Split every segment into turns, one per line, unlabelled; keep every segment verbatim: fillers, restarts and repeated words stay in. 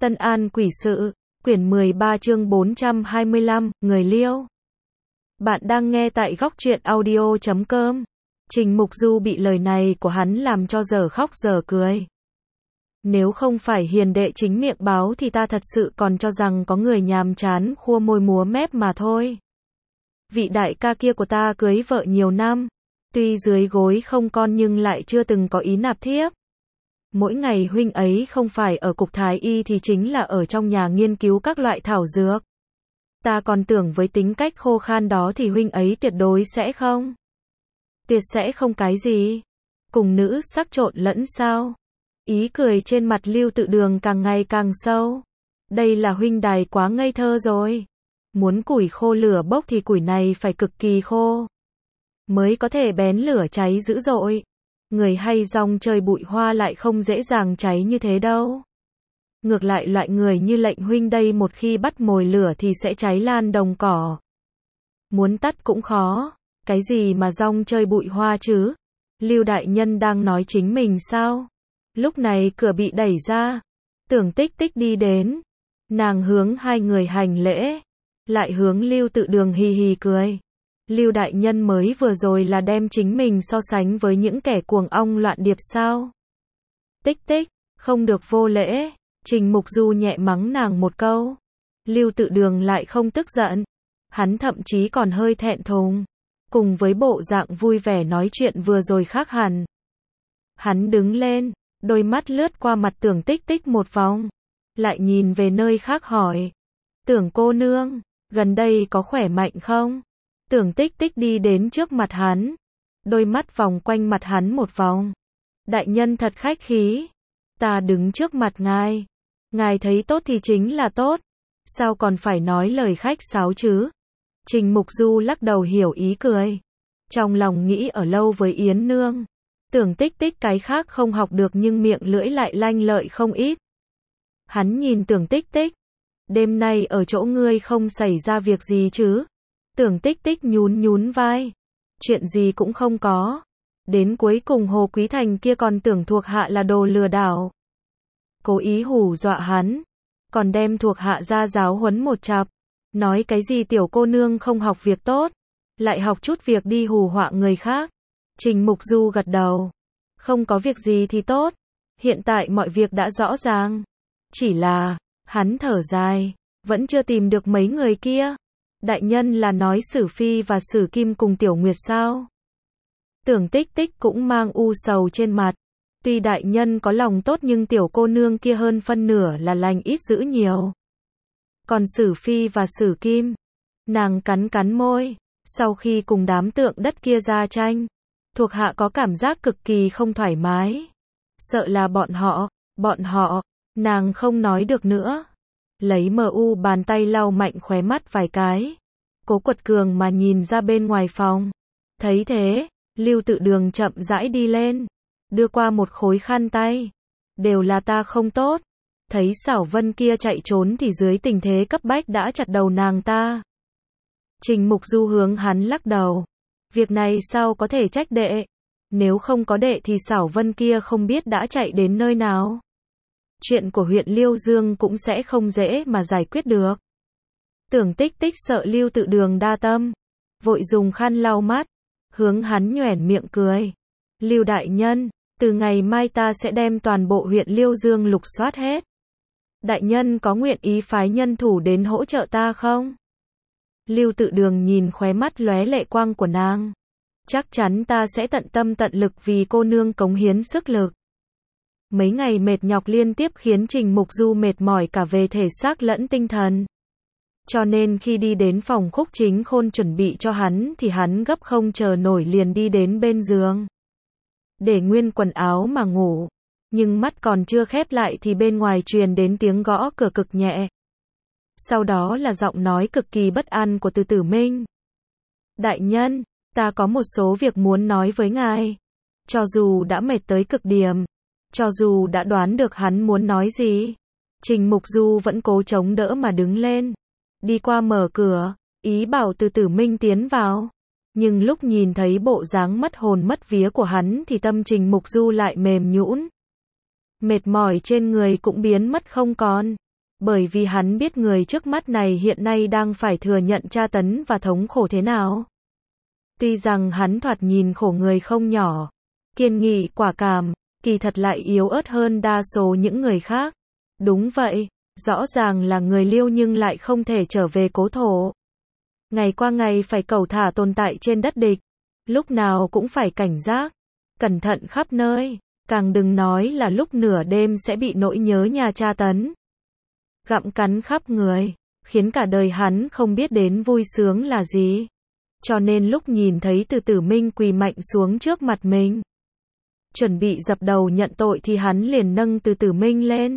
Tân An Quỷ Sự, quyển mười ba chương bốn trăm hai mươi lăm, Người Liêu. Bạn đang nghe tại góc truyện audio chấm com. Trình Mục Du bị lời này của hắn làm cho giờ khóc giờ cười. Nếu không phải hiền đệ chính miệng báo thì ta thật sự còn cho rằng có người nhàm chán khua môi múa mép mà thôi. Vị đại ca kia của ta cưới vợ nhiều năm, tuy dưới gối không con nhưng lại chưa từng có ý nạp thiếp. Mỗi ngày huynh ấy không phải ở cục thái y thì chính là ở trong nhà nghiên cứu các loại thảo dược. Ta còn tưởng với tính cách khô khan đó thì huynh ấy tuyệt đối sẽ không. Tuyệt sẽ không cái gì. Cùng nữ sắc trộn lẫn sao? Ý cười trên mặt Lưu Tự Đường càng ngày càng sâu. Đây là huynh đài quá ngây thơ rồi. Muốn củi khô lửa bốc thì củi này phải cực kỳ khô mới có thể bén lửa cháy dữ dội. Người hay rong chơi bụi hoa lại không dễ dàng cháy như thế đâu. Ngược lại loại người như lệnh huynh đây một khi bắt mồi lửa thì sẽ cháy lan đồng cỏ. Muốn tắt cũng khó. Cái gì mà rong chơi bụi hoa chứ? Lưu đại nhân đang nói chính mình sao? Lúc này cửa bị đẩy ra. Tưởng Tích Tích đi đến. Nàng hướng hai người hành lễ. Lại hướng Lưu Tự Đường hì hì cười. Lưu đại nhân mới vừa rồi là đem chính mình so sánh với những kẻ cuồng ong loạn điệp sao? Tích Tích, không được vô lễ. Trình Mục Du nhẹ mắng nàng một câu. Lưu Tự Đường lại không tức giận. Hắn thậm chí còn hơi thẹn thùng. Cùng với bộ dạng vui vẻ nói chuyện vừa rồi khác hẳn. Hắn đứng lên, đôi mắt lướt qua mặt Tưởng Tích Tích một vòng. Lại nhìn về nơi khác hỏi. Tưởng cô nương, gần đây có khỏe mạnh không? Tưởng Tích Tích đi đến trước mặt hắn. Đôi mắt vòng quanh mặt hắn một vòng. Đại nhân thật khách khí. Ta đứng trước mặt ngài. Ngài thấy tốt thì chính là tốt. Sao còn phải nói lời khách sáo chứ? Trình Mục Du lắc đầu hiểu ý cười. Trong lòng nghĩ ở lâu với Yến Nương. Tưởng Tích Tích cái khác không học được nhưng miệng lưỡi lại lanh lợi không ít. Hắn nhìn Tưởng Tích Tích. Đêm nay ở chỗ ngươi không xảy ra việc gì chứ? Tưởng Tích Tích nhún nhún vai. Chuyện gì cũng không có. Đến cuối cùng Hồ Quý Thành kia còn tưởng thuộc hạ là đồ lừa đảo. Cố ý hù dọa hắn. Còn đem thuộc hạ ra giáo huấn một chặp. Nói cái gì tiểu cô nương không học việc tốt. Lại học chút việc đi hù họa người khác. Trình Mục Du gật đầu. Không có việc gì thì tốt. Hiện tại mọi việc đã rõ ràng. Chỉ là, hắn thở dài. Vẫn chưa tìm được mấy người kia. Đại nhân là nói Sử Phi và Sử Kim cùng Tiểu Nguyệt sao? Tưởng Tích Tích cũng mang u sầu trên mặt. Tuy đại nhân có lòng tốt nhưng tiểu cô nương kia hơn phân nửa là lành ít dữ nhiều. Còn Sử Phi và Sử Kim, nàng cắn cắn môi. Sau khi cùng đám tượng đất kia ra tranh, thuộc hạ có cảm giác cực kỳ không thoải mái. Sợ là bọn họ, bọn họ, nàng không nói được nữa. Lấy mờ u bàn tay lau mạnh khóe mắt vài cái. Cố quật cường mà nhìn ra bên ngoài phòng. Thấy thế, Lưu Tự Đường chậm rãi đi lên. Đưa qua một khối khăn tay. Đều là ta không tốt. Thấy Xảo Vân kia chạy trốn thì dưới tình thế cấp bách đã chặt đầu nàng ta. Trình Mục Du hướng hắn lắc đầu. Việc này sao có thể trách đệ. Nếu không có đệ thì Xảo Vân kia không biết đã chạy đến nơi nào. Chuyện của huyện Liêu Dương cũng sẽ không dễ mà giải quyết được. Tưởng Tích Tích sợ Lưu Tự Đường đa tâm. Vội dùng khăn lau mắt. Hướng hắn nhoẻn miệng cười. Lưu đại nhân, từ ngày mai ta sẽ đem toàn bộ huyện Liêu Dương lục soát hết. Đại nhân có nguyện ý phái nhân thủ đến hỗ trợ ta không? Lưu Tự Đường nhìn khóe mắt lóe lệ quang của nàng. Chắc chắn ta sẽ tận tâm tận lực vì cô nương cống hiến sức lực. Mấy ngày mệt nhọc liên tiếp khiến Trình Mục Du mệt mỏi cả về thể xác lẫn tinh thần. Cho nên khi đi đến phòng Khúc Chính Khôn chuẩn bị cho hắn thì hắn gấp không chờ nổi liền đi đến bên giường. Để nguyên quần áo mà ngủ. Nhưng mắt còn chưa khép lại thì bên ngoài truyền đến tiếng gõ cửa cực nhẹ. Sau đó là giọng nói cực kỳ bất an của Từ Tử Minh. Đại nhân, ta có một số việc muốn nói với ngài. Cho dù đã mệt tới cực điểm. Cho dù đã đoán được hắn muốn nói gì. Trình Mục Du vẫn cố chống đỡ mà đứng lên. Đi qua mở cửa, ý bảo Từ Tử Minh tiến vào. Nhưng lúc nhìn thấy bộ dáng mất hồn mất vía của hắn thì tâm Trình Mục Du lại mềm nhũn. Mệt mỏi trên người cũng biến mất không còn. Bởi vì hắn biết người trước mắt này hiện nay đang phải thừa nhận tra tấn và thống khổ thế nào. Tuy rằng hắn thoạt nhìn khổ người không nhỏ, kiên nghị quả cảm, kỳ thật lại yếu ớt hơn đa số những người khác. Đúng vậy, rõ ràng là người Liêu nhưng lại không thể trở về cố thổ. Ngày qua ngày phải cẩu thả tồn tại trên đất địch, lúc nào cũng phải cảnh giác, cẩn thận khắp nơi, càng đừng nói là lúc nửa đêm sẽ bị nỗi nhớ nhà tra tấn, gặm cắn khắp người, khiến cả đời hắn không biết đến vui sướng là gì. Cho nên lúc nhìn thấy Từ Tử Minh quỳ mạnh xuống trước mặt mình, chuẩn bị dập đầu nhận tội thì hắn liền nâng Từ Tử Minh lên.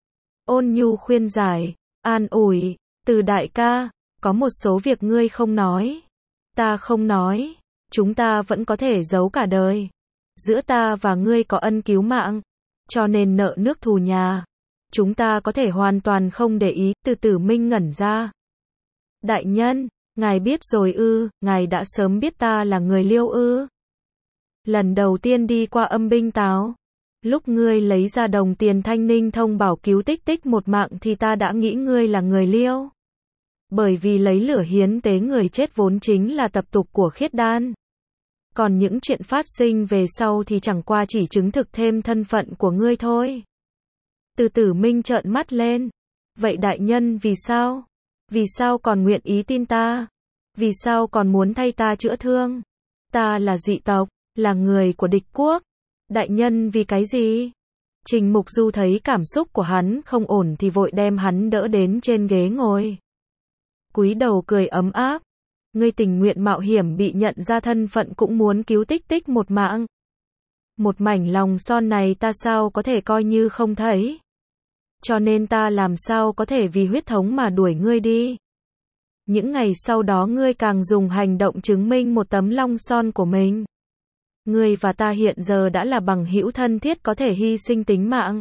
Ôn nhu khuyên giải, an ủi, Từ đại ca, có một số việc ngươi không nói, ta không nói, chúng ta vẫn có thể giấu cả đời. Giữa ta và ngươi có ân cứu mạng, cho nên nợ nước thù nhà, chúng ta có thể hoàn toàn không để ý. Từ Tử Minh ngẩn ra. Đại nhân, ngài biết rồi ư, ngài đã sớm biết ta là người Liêu ư? Lần đầu tiên đi qua Âm Binh Táo, lúc ngươi lấy ra đồng tiền Thanh Ninh Thông bảo cứu Tích Tích một mạng thì ta đã nghĩ ngươi là người Liêu. Bởi vì lấy lửa hiến tế người chết vốn chính là tập tục của khiết đan. Còn những chuyện phát sinh về sau thì chẳng qua chỉ chứng thực thêm thân phận của ngươi thôi. Từ Tử Minh trợn mắt lên. Vậy đại nhân vì sao? Vì sao còn nguyện ý tin ta? Vì sao còn muốn thay ta chữa thương? Ta là dị tộc, là người của địch quốc. Đại nhân vì cái gì? Trình Mục Du thấy cảm xúc của hắn không ổn thì vội đem hắn đỡ đến trên ghế ngồi. Cúi đầu cười ấm áp. Ngươi tình nguyện mạo hiểm bị nhận ra thân phận cũng muốn cứu Tích Tích một mạng. Một mảnh lòng son này ta sao có thể coi như không thấy. Cho nên ta làm sao có thể vì huyết thống mà đuổi ngươi đi. Những ngày sau đó ngươi càng dùng hành động chứng minh một tấm long son của mình. Ngươi và ta hiện giờ đã là bằng hữu thân thiết có thể hy sinh tính mạng.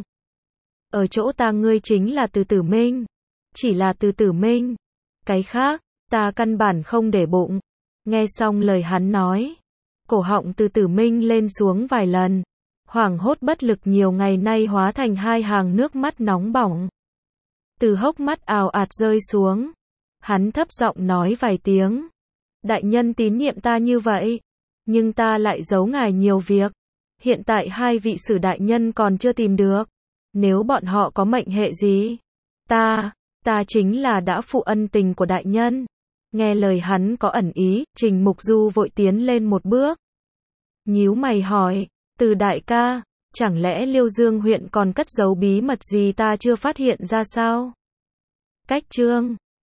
Ở chỗ ta ngươi chính là Từ Tử Minh. Chỉ là Từ Tử Minh. Cái khác, ta căn bản không để bụng. Nghe xong lời hắn nói, cổ họng Từ Tử Minh lên xuống vài lần. Hoảng hốt bất lực nhiều ngày nay hóa thành hai hàng nước mắt nóng bỏng. Từ hốc mắt ào ạt rơi xuống. Hắn thấp giọng nói vài tiếng. Đại nhân tín nhiệm ta như vậy, nhưng ta lại giấu ngài nhiều việc. Hiện tại hai vị sử đại nhân còn chưa tìm được. Nếu bọn họ có mệnh hệ gì, ta, ta chính là đã phụ ân tình của đại nhân. Nghe lời hắn có ẩn ý, Trình Mục Du vội tiến lên một bước. Nhíu mày hỏi, Từ đại ca, chẳng lẽ Liêu Dương huyện còn cất giấu bí mật gì ta chưa phát hiện ra sao? Cách chương